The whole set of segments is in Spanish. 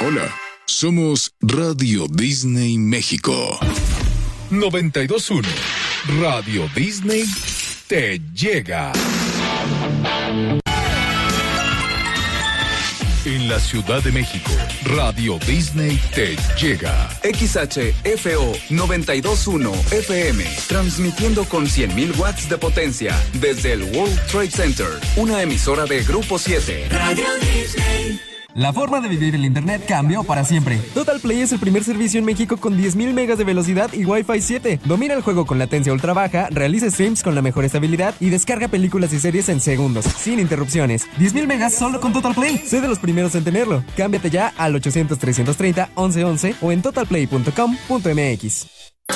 Hola, somos Radio Disney México. 92.1 Radio Disney te llega. En la Ciudad de México, Radio Disney te llega. XHFO 92.1 FM, transmitiendo con 100.000 watts de potencia desde el World Trade Center, una emisora de Grupo 7. Radio Disney. La forma de vivir el internet cambió para siempre. Total Play es el primer servicio en México con 10.000 megas de velocidad y Wi-Fi 7. Domina el juego con latencia ultra baja, realiza streams con la mejor estabilidad y descarga películas y series en segundos, sin interrupciones. 10.000 megas solo con Total Play. Sé de los primeros en tenerlo. Cámbiate ya al 800-330-1111 o en totalplay.com.mx.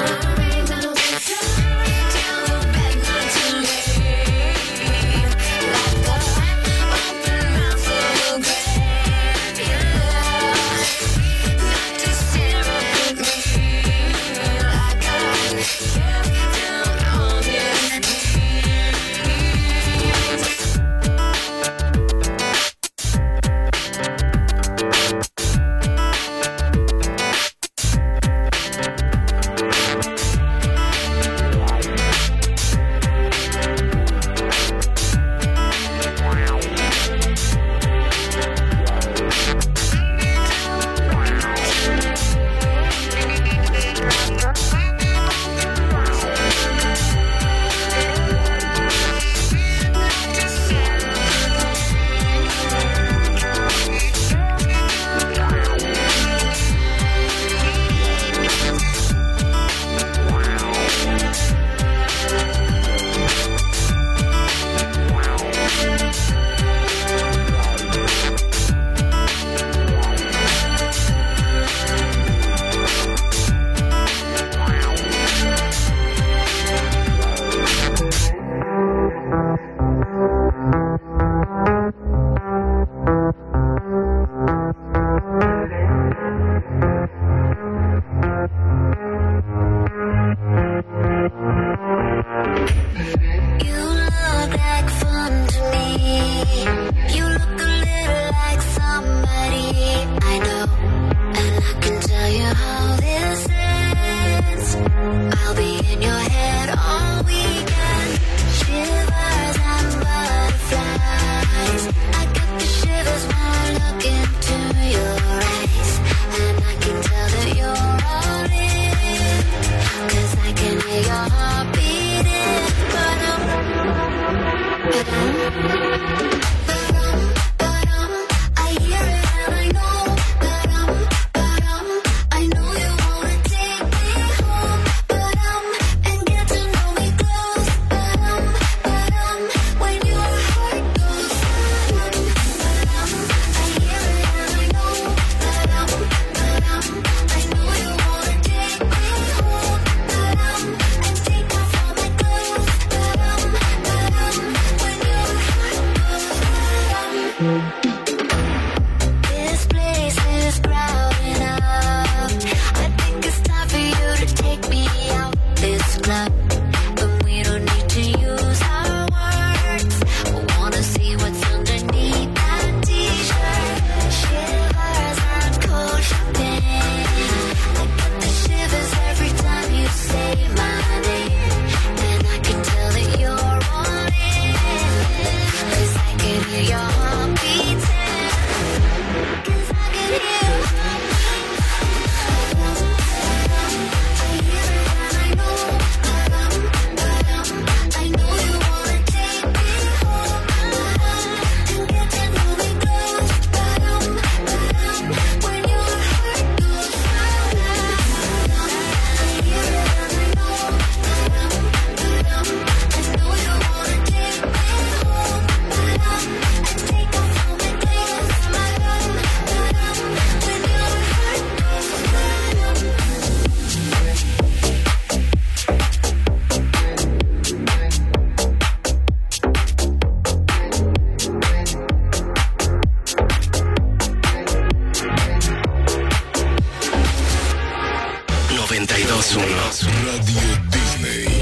Radio Disney.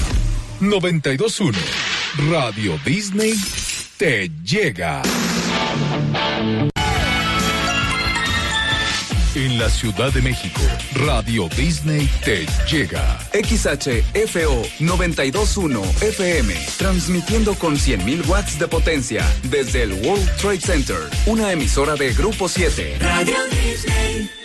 92.1 Radio Disney te llega. En la Ciudad de México, Radio Disney te llega. XHFO 92.1 FM, transmitiendo con 100.000 watts de potencia desde el World Trade Center, una emisora de Grupo 7. Radio Disney.